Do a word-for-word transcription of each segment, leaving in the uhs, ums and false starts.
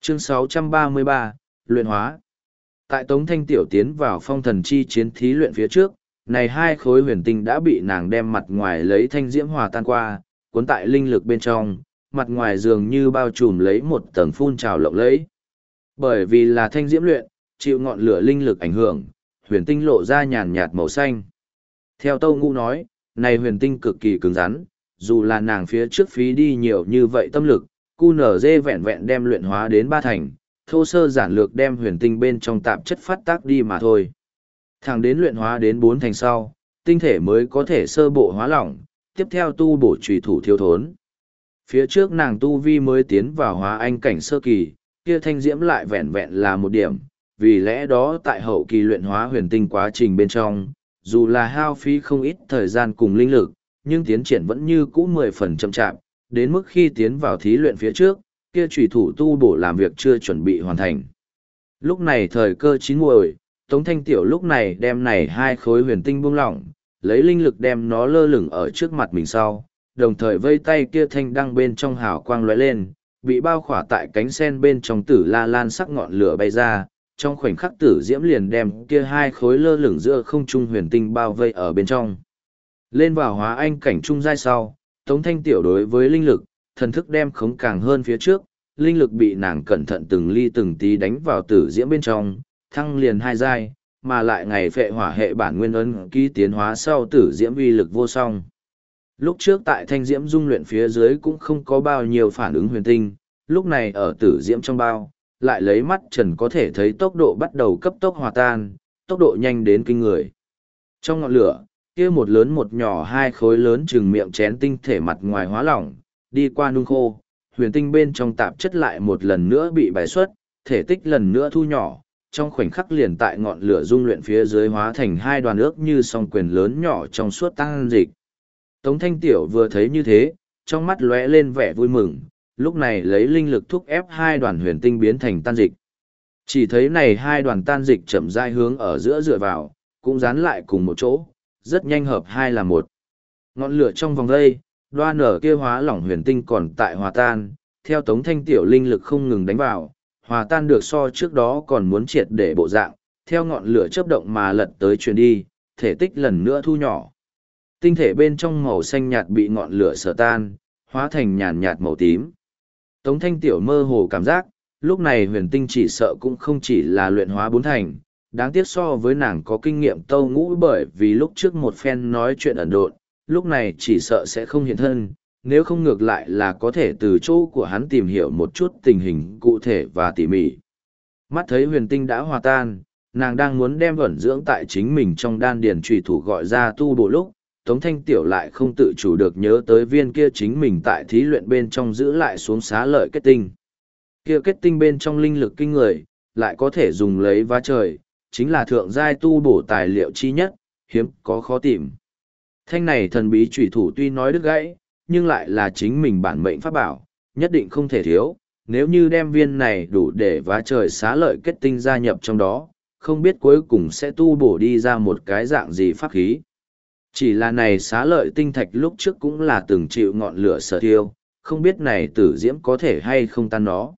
Chương sáu trăm ba mươi ba, Luyện hóa. Tại Tống Thanh Tiểu tiến vào phong thần chi chiến thí luyện phía trước, này hai khối huyền tinh đã bị nàng đem mặt ngoài lấy thanh diễm hòa tan qua, cuốn tại linh lực bên trong, mặt ngoài dường như bao trùm lấy một tầng phun trào lộng lẫy. Bởi vì là thanh diễm luyện, chịu ngọn lửa linh lực ảnh hưởng, huyền tinh lộ ra nhàn nhạt màu xanh. Theo Tâu Ngũ nói, này huyền tinh cực kỳ cứng rắn, dù là nàng phía trước phí đi nhiều như vậy tâm lực, cu nở dê vẹn vẹn đem luyện hóa đến ba thành, thô sơ giản lược đem huyền tinh bên trong tạp chất phát tác đi mà thôi. Thẳng đến luyện hóa đến bốn thành sau, tinh thể mới có thể sơ bộ hóa lỏng, tiếp theo tu bổ trùy thủ thiếu thốn. Phía trước nàng tu vi mới tiến vào hóa anh cảnh sơ kỳ, kia thanh diễm lại vẹn vẹn là một điểm, vì lẽ đó tại hậu kỳ luyện hóa huyền tinh quá trình bên trong, dù là hao phí không ít thời gian cùng linh lực, nhưng tiến triển vẫn như cũ mười phần chậm chạp, đến mức khi tiến vào thí luyện phía trước, kia trùy thủ tu bổ làm việc chưa chuẩn bị hoàn thành. Lúc này thời cơ chín muồi, Tống Thanh Tiểu lúc này đem này hai khối huyền tinh buông lỏng, lấy linh lực đem nó lơ lửng ở trước mặt mình sau, đồng thời vây tay kia thanh đăng bên trong hào quang lóe lên, bị bao khỏa tại cánh sen bên trong tử la lan sắc ngọn lửa bay ra, trong khoảnh khắc tử diễm liền đem kia hai khối lơ lửng giữa không trung huyền tinh bao vây ở bên trong. Lên vào hóa anh cảnh trung giai sau, Tống Thanh Tiểu đối với linh lực, thần thức đem khống càng hơn phía trước, linh lực bị nàng cẩn thận từng ly từng tí đánh vào tử diễm bên trong, thăng liền hai giai, mà lại ngày phệ hỏa hệ bản nguyên ấn ký tiến hóa sau tử diễm uy lực vô song. Lúc trước tại thanh diễm dung luyện phía dưới cũng không có bao nhiêu phản ứng huyền tinh, lúc này ở tử diễm trong bao, lại lấy mắt trần có thể thấy tốc độ bắt đầu cấp tốc hòa tan, tốc độ nhanh đến kinh người. Trong ngọn lửa, kia một lớn một nhỏ hai khối lớn chừng miệng chén tinh thể mặt ngoài hóa lỏng, đi qua nung khô, huyền tinh bên trong tạp chất lại một lần nữa bị bài xuất, thể tích lần nữa thu nhỏ, trong khoảnh khắc liền tại ngọn lửa dung luyện phía dưới hóa thành hai đoàn ước như song quyền lớn nhỏ trong suốt tăng dịch. Tống Thanh Tiểu vừa thấy như thế, trong mắt lóe lên vẻ vui mừng, lúc này lấy linh lực thúc ép hai đoàn huyền tinh biến thành tan dịch. Chỉ thấy này hai đoàn tan dịch chậm rãi hướng ở giữa dựa vào, cũng dán lại cùng một chỗ, rất nhanh hợp hai là một. Ngọn lửa trong vòng đây, đoan nở kia hóa lỏng huyền tinh còn tại hòa tan, theo Tống Thanh Tiểu linh lực không ngừng đánh vào, hòa tan được so trước đó còn muốn triệt để bộ dạng, theo ngọn lửa chớp động mà lật tới truyền đi, thể tích lần nữa thu nhỏ. Tinh thể bên trong màu xanh nhạt bị ngọn lửa sở tan, hóa thành nhàn nhạt màu tím. Tống Thanh Tiểu mơ hồ cảm giác, lúc này huyền tinh chỉ sợ cũng không chỉ là luyện hóa bốn thành, đáng tiếc so với nàng có kinh nghiệm Tâu Ngũ, bởi vì lúc trước một phen nói chuyện ẩn độn, lúc này chỉ sợ sẽ không hiện thân, nếu không ngược lại là có thể từ chỗ của hắn tìm hiểu một chút tình hình cụ thể và tỉ mỉ. Mắt thấy huyền tinh đã hòa tan, nàng đang muốn đem ẩn dưỡng tại chính mình trong đan điền trùy thủ gọi ra tu bổ lúc, Tống Thanh Tiểu lại không tự chủ được nhớ tới viên kia chính mình tại thí luyện bên trong giữ lại xuống xá lợi kết tinh. Kia kết tinh bên trong linh lực kinh người, lại có thể dùng lấy vá trời, chính là thượng giai tu bổ tài liệu chi nhất, hiếm có khó tìm. Thanh này thần bí trùy thủ tuy nói đứt gãy, nhưng lại là chính mình bản mệnh pháp bảo, nhất định không thể thiếu, nếu như đem viên này đủ để vá trời xá lợi kết tinh gia nhập trong đó, không biết cuối cùng sẽ tu bổ đi ra một cái dạng gì pháp khí. Chỉ là này xá lợi tinh thạch lúc trước cũng là từng chịu ngọn lửa sở thiêu, không biết này tử diễm có thể hay không tan nó.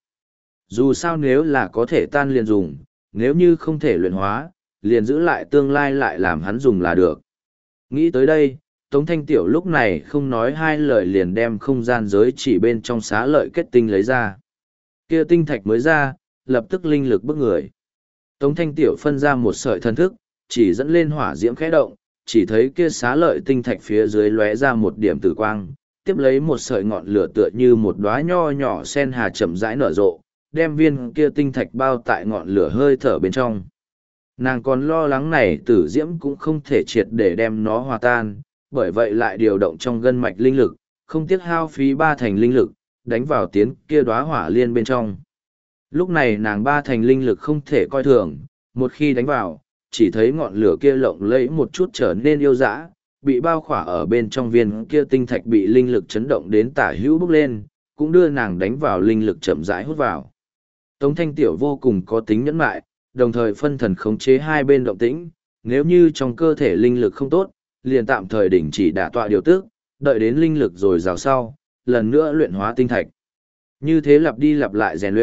Dù sao nếu là có thể tan liền dùng, nếu như không thể luyện hóa, liền giữ lại tương lai lại làm hắn dùng là được. Nghĩ tới đây, Tống Thanh Tiểu lúc này không nói hai lời liền đem không gian giới chỉ bên trong xá lợi kết tinh lấy ra. Kia tinh thạch mới ra, lập tức linh lực bức người. Tống Thanh Tiểu phân ra một sợi thần thức, chỉ dẫn lên hỏa diễm khẽ động, chỉ thấy kia xá lợi tinh thạch phía dưới lóe ra một điểm tử quang, tiếp lấy một sợi ngọn lửa tựa như một đóa nho nhỏ sen hà chậm rãi nở rộ, đem viên kia tinh thạch bao tại ngọn lửa hơi thở bên trong. Nàng còn lo lắng này tử diễm cũng không thể triệt để đem nó hòa tan, bởi vậy lại điều động trong gân mạch linh lực, không tiếc hao phí ba thành linh lực, đánh vào tiến kia đóa hỏa liên bên trong. Lúc này nàng ba thành linh lực không thể coi thường, một khi đánh vào, chỉ thấy ngọn lửa kia lộng lẫy một chút trở nên yêu dã, bị bao khỏa ở bên trong viên kia tinh thạch bị linh lực chấn động đến tả hữu bốc lên, cũng đưa nàng đánh vào linh lực chậm rãi hút vào. Tống Thanh Tiểu vô cùng có tính nhẫn mại, đồng thời phân thần khống chế hai bên động tĩnh, nếu như trong cơ thể linh lực không tốt, liền tạm thời đình chỉ đả tọa điều tức, đợi đến linh lực rồi rào sau, lần nữa luyện hóa tinh thạch. Như thế lặp đi lặp lại rèn luyện,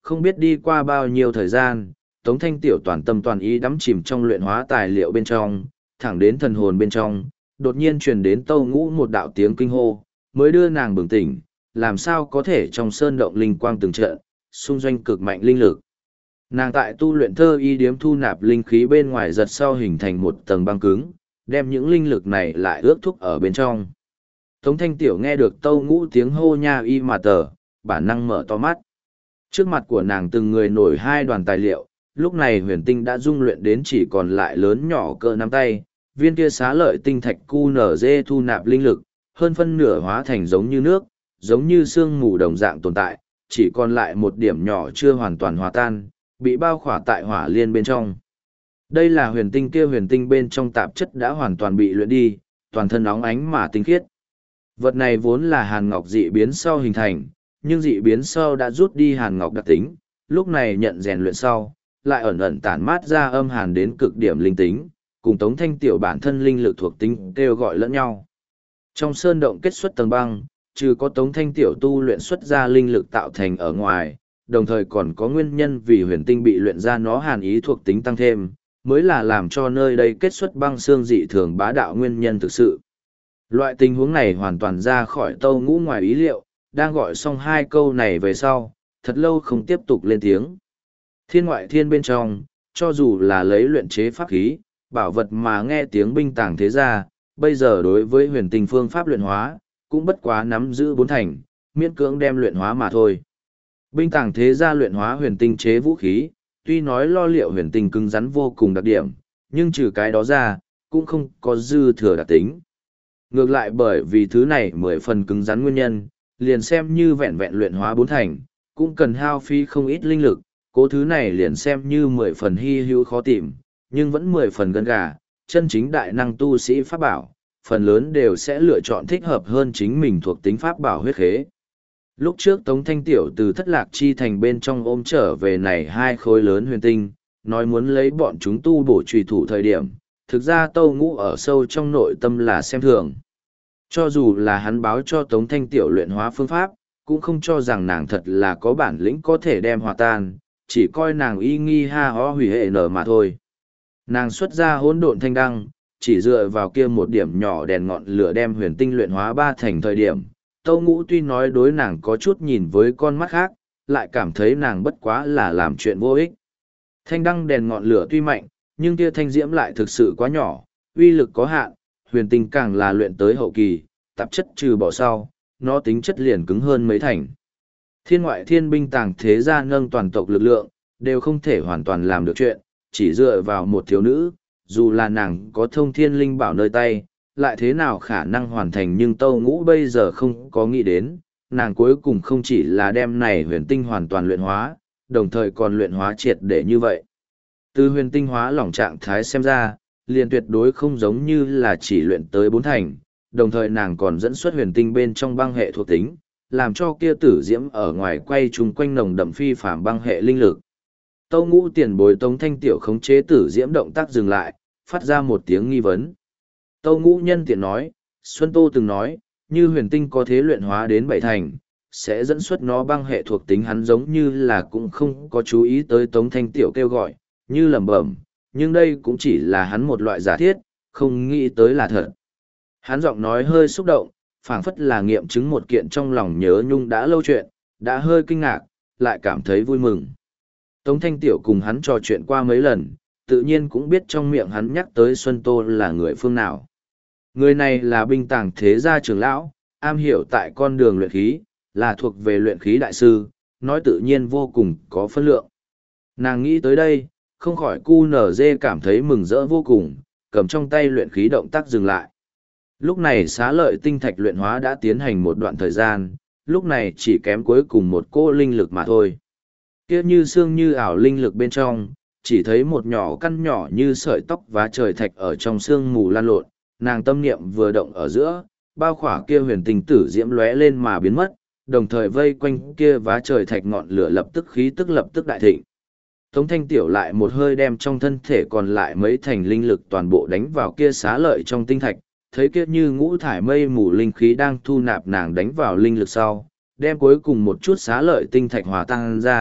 không biết đi qua bao nhiêu thời gian, Tống Thanh Tiểu toàn tâm toàn ý đắm chìm trong luyện hóa tài liệu bên trong, thẳng đến thần hồn bên trong, đột nhiên truyền đến Tâu Ngũ một đạo tiếng kinh hô, mới đưa nàng bừng tỉnh, làm sao có thể trong sơn động linh quang từng trận, xung doanh cực mạnh linh lực. Nàng tại tu luyện thơ y điếm thu nạp linh khí bên ngoài giật sau hình thành một tầng băng cứng, đem những linh lực này lại ước thúc ở bên trong. Tống Thanh Tiểu nghe được Tâu Ngũ tiếng hô nha y mà tờ, bản năng mở to mắt. Trước mặt của nàng từng người nổi hai đoàn tài liệu, lúc này huyền tinh đã dung luyện đến chỉ còn lại lớn nhỏ cỡ nắm tay, viên kia xá lợi tinh thạch cu nở dê thu nạp linh lực, hơn phân nửa hóa thành giống như nước, giống như sương mù đồng dạng tồn tại, chỉ còn lại một điểm nhỏ chưa hoàn toàn hòa tan, bị bao khỏa tại hỏa liên bên trong. Đây là huyền tinh kia huyền tinh bên trong tạp chất đã hoàn toàn bị luyện đi, toàn thân óng ánh mà tinh khiết. Vật này vốn là hàn ngọc dị biến sau hình thành, nhưng dị biến sau đã rút đi hàn ngọc đặc tính, lúc này nhận rèn luyện sau, lại ẩn ẩn tản mát ra âm hàn đến cực điểm linh tính, cùng Tống Thanh Tiểu bản thân linh lực thuộc tính kêu gọi lẫn nhau. Trong sơn động kết xuất tầng băng, trừ có Tống Thanh Tiểu tu luyện xuất ra linh lực tạo thành ở ngoài, đồng thời còn có nguyên nhân vì huyền tinh bị luyện ra nó hàn ý thuộc tính tăng thêm, mới là làm cho nơi đây kết xuất băng xương dị thường bá đạo nguyên nhân thực sự. Loại tình huống này hoàn toàn ra khỏi Tâu Ngũ ngoài ý liệu, đang gọi xong hai câu này về sau, thật lâu không tiếp tục lên tiếng. Thiên ngoại thiên bên trong, cho dù là lấy luyện chế pháp khí, bảo vật mà nghe tiếng binh tàng thế gia, bây giờ đối với huyền tinh phương pháp luyện hóa, cũng bất quá nắm giữ bốn thành, miễn cưỡng đem luyện hóa mà thôi. Binh tàng thế gia luyện hóa huyền tinh chế vũ khí, tuy nói lo liệu huyền tinh cứng rắn vô cùng đặc điểm, nhưng trừ cái đó ra, cũng không có dư thừa đặc tính. Ngược lại bởi vì thứ này mười phần cứng rắn nguyên nhân, liền xem như vẹn vẹn luyện hóa bốn thành, cũng cần hao phí không ít linh lực, cố thứ này liền xem như mười phần hy hữu khó tìm, nhưng vẫn mười phần gần gà, chân chính đại năng tu sĩ pháp bảo, phần lớn đều sẽ lựa chọn thích hợp hơn chính mình thuộc tính pháp bảo huyết khế. Lúc trước Tống Thanh Tiểu từ thất lạc chi thành bên trong ôm trở về này hai khối lớn huyền tinh, nói muốn lấy bọn chúng tu bổ trùy thủ thời điểm, thực ra Tâu Ngũ ở sâu trong nội tâm là xem thường. Cho dù là hắn báo cho Tống Thanh Tiểu luyện hóa phương pháp, cũng không cho rằng nàng thật là có bản lĩnh có thể đem hòa tan, chỉ coi nàng y nghi ha ho hủy hệ nở mà thôi. Nàng xuất ra hỗn độn thanh đăng, chỉ dựa vào kia một điểm nhỏ đèn ngọn lửa đem huyền tinh luyện hóa ba thành thời điểm. Tâu Ngũ tuy nói đối nàng có chút nhìn với con mắt khác, lại cảm thấy nàng bất quá là làm chuyện vô ích. Thanh đăng đèn ngọn lửa tuy mạnh, nhưng kia thanh diễm lại thực sự quá nhỏ, uy lực có hạn, huyền tinh càng là luyện tới hậu kỳ, tạp chất trừ bỏ sau, nó tính chất liền cứng hơn mấy thành. Thiên ngoại thiên binh tàng thế gia nâng toàn tộc lực lượng, đều không thể hoàn toàn làm được chuyện, chỉ dựa vào một thiếu nữ, dù là nàng có thông thiên linh bảo nơi tay, lại thế nào khả năng hoàn thành, nhưng Tâu Ngũ bây giờ không có nghĩ đến, nàng cuối cùng không chỉ là đem này huyền tinh hoàn toàn luyện hóa, đồng thời còn luyện hóa triệt để như vậy. Từ huyền tinh hóa lỏng trạng thái xem ra, liền tuyệt đối không giống như là chỉ luyện tới bốn thành, đồng thời nàng còn dẫn xuất huyền tinh bên trong băng hệ thuộc tính, làm cho kia tử diễm ở ngoài quay chung quanh nồng đậm phi phàm băng hệ linh lực. Tâu Ngũ tiền bối Tống Thanh Tiểu khống chế tử diễm động tác dừng lại, phát ra một tiếng nghi vấn. Tâu Ngũ nhân tiện nói, Xuân Tô từng nói, như huyền tinh có thế luyện hóa đến bảy thành, sẽ dẫn xuất nó băng hệ thuộc tính. Hắn giống như là cũng không có chú ý tới Tống Thanh Tiểu kêu gọi, như lẩm bẩm, nhưng đây cũng chỉ là hắn một loại giả thiết, không nghĩ tới là thật. Hắn giọng nói hơi xúc động, phảng phất là nghiệm chứng một kiện trong lòng nhớ nhung đã lâu chuyện, đã hơi kinh ngạc, lại cảm thấy vui mừng. Tống Thanh Tiểu cùng hắn trò chuyện qua mấy lần, tự nhiên cũng biết trong miệng hắn nhắc tới Xuân Tô là người phương nào. Người này là binh tàng thế gia trưởng lão, am hiểu tại con đường luyện khí, là thuộc về luyện khí đại sư, nói tự nhiên vô cùng có phân lượng. Nàng nghĩ tới đây, không khỏi cu nở dê cảm thấy mừng rỡ vô cùng, cầm trong tay luyện khí động tác dừng lại. Lúc này xá lợi tinh thạch luyện hóa đã tiến hành một đoạn thời gian, lúc này chỉ kém cuối cùng một cô linh lực mà thôi. Kia như xương như ảo linh lực bên trong, chỉ thấy một nhỏ căn nhỏ như sợi tóc vá trời thạch ở trong xương mù lan lộn, nàng tâm niệm vừa động ở giữa, bao khỏa kia huyền tinh tử diễm lóe lên mà biến mất, đồng thời vây quanh kia vá trời thạch ngọn lửa lập tức khí tức lập tức đại thịnh. Tống Thanh Tiểu lại một hơi đem trong thân thể còn lại mấy thành linh lực toàn bộ đánh vào kia xá lợi trong tinh thạch, thấy kia như ngũ thải mây mù linh khí đang thu nạp nàng đánh vào linh lực sau, đem cuối cùng một chút xá lợi tinh thạch hòa tan ra,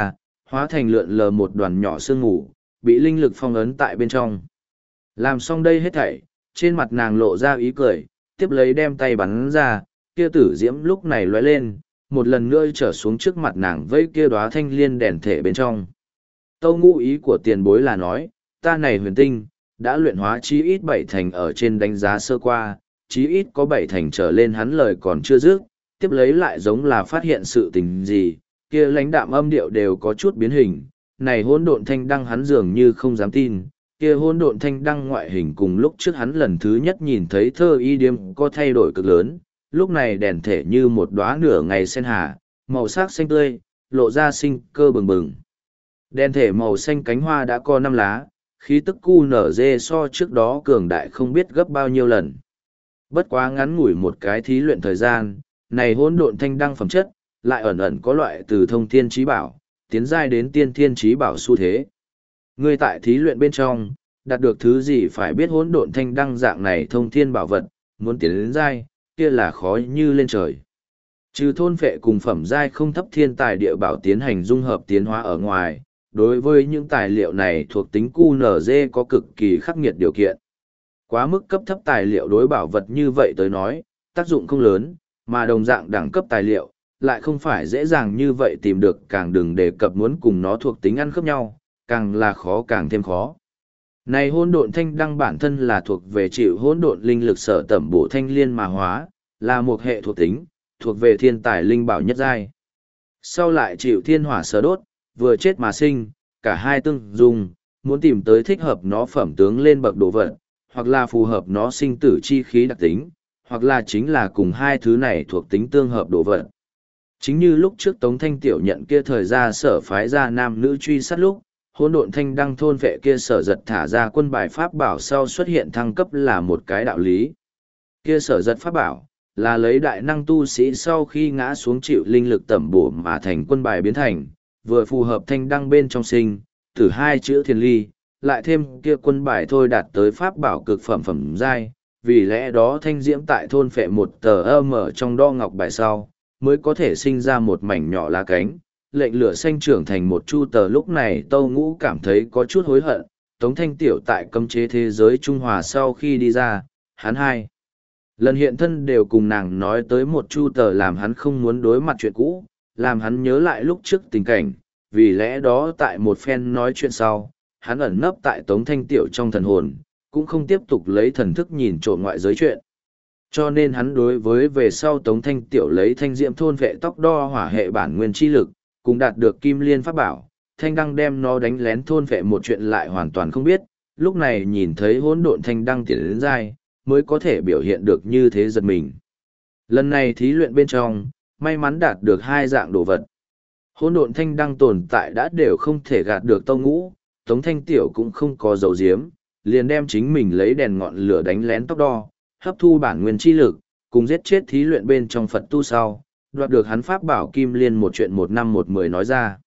hóa thành lượn lờ một đoàn nhỏ sương mù, bị linh lực phong ấn tại bên trong. Làm xong đây hết thảy, trên mặt nàng lộ ra ý cười, tiếp lấy đem tay bắn ra, kia tử diễm lúc này lóe lên, một lần nữa trở xuống trước mặt nàng với kia đóa thanh liên đèn thể bên trong. Tâu Ngũ ý của tiền bối là nói, ta này huyền tinh, đã luyện hóa chí ít bảy thành ở trên đánh giá sơ qua, chí ít có bảy thành trở lên hắn lời còn chưa dứt, tiếp lấy lại giống là phát hiện sự tình gì, kia lãnh đạm âm điệu đều có chút biến hình, này hỗn độn thanh đăng hắn dường như không dám tin, kia hỗn độn thanh đăng ngoại hình cùng lúc trước hắn lần thứ nhất nhìn thấy thơ y điếm có thay đổi cực lớn, lúc này đèn thể như một đóa nửa ngày sen hà, màu sắc xanh tươi, lộ ra sinh cơ bừng bừng. Đèn thể màu xanh cánh hoa đã có năm lá, khí tức cu nở dê so trước đó cường đại không biết gấp bao nhiêu lần. Bất quá ngắn ngủi một cái thí luyện thời gian, này hỗn độn thanh đăng phẩm chất, lại ẩn ẩn có loại từ thông thiên trí bảo, tiến giai đến tiên thiên trí bảo xu thế. Ngươi tại thí luyện bên trong, đạt được thứ gì phải biết hỗn độn thanh đăng dạng này thông thiên bảo vật, muốn tiến đến giai, kia là khó như lên trời. Trừ thôn phệ cùng phẩm giai không thấp thiên tài địa bảo tiến hành dung hợp tiến hóa ở ngoài, đối với những tài liệu này thuộc tính cu nở dê có cực kỳ khắc nghiệt điều kiện. Quá mức cấp thấp tài liệu đối bảo vật như vậy tới nói, tác dụng không lớn, mà đồng dạng đẳng cấp tài liệu, lại không phải dễ dàng như vậy tìm được, càng đừng đề cập muốn cùng nó thuộc tính ăn khớp nhau, càng là khó càng thêm khó. Này hỗn độn thanh đăng bản thân là thuộc về chịu hỗn độn linh lực sở tẩm bổ thanh liên mà hóa, là một hệ thuộc tính, thuộc về thiên tài linh bảo nhất giai. Sau lại chịu thiên hỏa sở đốt, vừa chết mà sinh, cả hai tương dung, muốn tìm tới thích hợp nó phẩm tướng lên bậc độ vật, hoặc là phù hợp nó sinh tử chi khí đặc tính, hoặc là chính là cùng hai thứ này thuộc tính tương hợp độ vật. Chính như lúc trước Tống Thanh Tiểu nhận kia thời ra sở phái ra nam nữ truy sát lúc, hỗn độn thanh đăng thôn vệ kia sở giật thả ra quân bài pháp bảo sau xuất hiện thăng cấp là một cái đạo lý. Kia sở giật pháp bảo, là lấy đại năng tu sĩ sau khi ngã xuống chịu linh lực tẩm bổ mà thành quân bài biến thành, vừa phù hợp thanh đăng bên trong sinh, từ hai chữ thiền ly, lại thêm kia quân bài thôi đạt tới pháp bảo cực phẩm phẩm giai, vì lẽ đó thanh diễm tại thôn phệ một tờ âm ở trong đo ngọc bài sau, mới có thể sinh ra một mảnh nhỏ lá cánh, lệnh lửa xanh trưởng thành một chu tờ. Lúc này Tâu Ngũ cảm thấy có chút hối hận, Tống Thanh Tiểu tại cấm chế thế giới Trung Hòa sau khi đi ra, hắn hai lần hiện thân đều cùng nàng nói tới một chu tờ làm hắn không muốn đối mặt chuyện cũ, làm hắn nhớ lại lúc trước tình cảnh, vì lẽ đó tại một phen nói chuyện sau, hắn ẩn nấp tại Tống Thanh Tiểu trong thần hồn, cũng không tiếp tục lấy thần thức nhìn trộm ngoại giới chuyện. Cho nên hắn đối với về sau Tống Thanh Tiểu lấy thanh diễm thôn vệ tóc đo hỏa hệ bản nguyên chi lực, cùng đạt được kim liên pháp bảo, thanh đăng đem nó đánh lén thôn vệ một chuyện lại hoàn toàn không biết, lúc này nhìn thấy hỗn độn thanh đăng tiến đến dai, mới có thể biểu hiện được như thế giật mình. Lần này thí luyện bên trong, may mắn đạt được hai dạng đồ vật. Hỗn độn thanh đăng tồn tại đã đều không thể gạt được Tâu Ngũ, Tống Thanh Tiểu cũng không có dấu diếm, liền đem chính mình lấy đèn ngọn lửa đánh lén tóc đo, hấp thu bản nguyên chi lực, cùng giết chết thí luyện bên trong Phật tu sau, đoạt được hắn pháp bảo kim liên một chuyện một năm một mười nói ra.